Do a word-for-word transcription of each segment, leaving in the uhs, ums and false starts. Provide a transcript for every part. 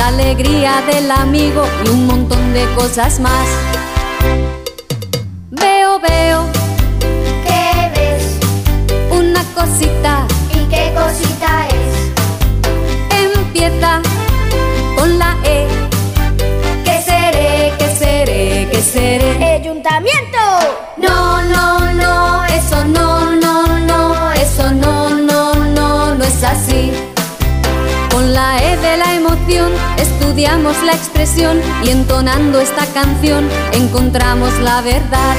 alegría del amigo y un montón de cosas más. Veo, veo. ¿Qué ves? Una cosita. ¿Y qué cosita es? Empieza con la E. ¿Qué seré? ¿Qué seré? ¿Qué seré? ¡Ayuntamiento! No, no, no, eso no, no, no, eso no, no, no, no es así. Con la E de la emoción estudiamos la expresión y entonando esta canción encontramos la verdad.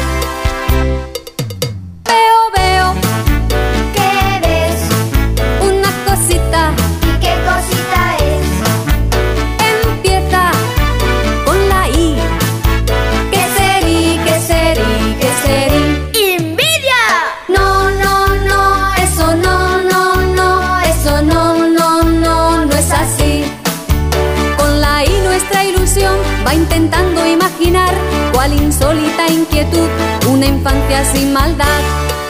Veo, veo. ¿Qué ves? Una cosita. ¿Y qué cosita es? Empieza con la I. ¿Qué serí? ¿Qué serí? ¿Qué serí? ¡Envidia! No, no, no, eso no, no, no, eso no, no, no, no es así. Con la I nuestra ilusión va intentando imaginar cuál insólita inquietud, una infancia sin maldad.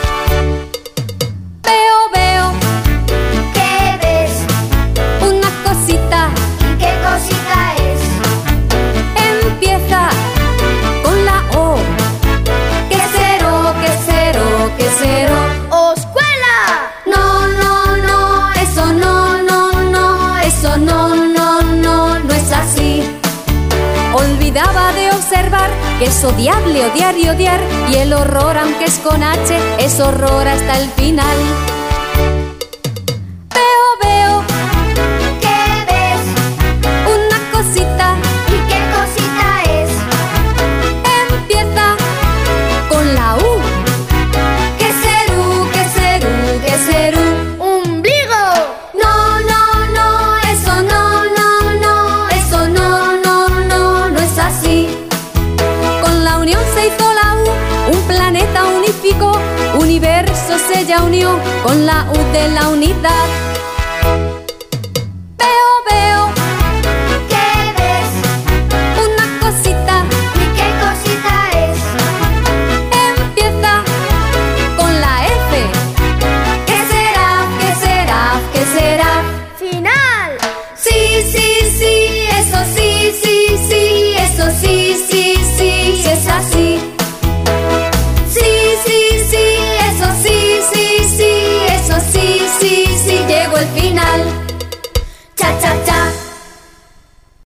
Veo, veo. ¿Qué ves? Una cosita. ¿Y qué cosita es? Empieza con la O. ¿Qué cero? ¿Qué cero? ¿Qué cero? ¡Oscuela! No, no, no, eso no, no, no, eso no, no, no, no es así. Olvidaba de observar que es odiable odiar y odiar, y el horror, aunque es con H, es horror hasta el final. Veo, veo. ¿Qué ves? Una cosita. ¿Y qué cosita es? Empieza con la U. ¿Qué serú? ¿Qué serú? ¿Qué serú? ¡Ombligo! No, no, no, eso no, no, no, eso no, no, no, no es así. Con la unión se hizo la U, un planeta unificó, universo se ya unió con la U de la unidad.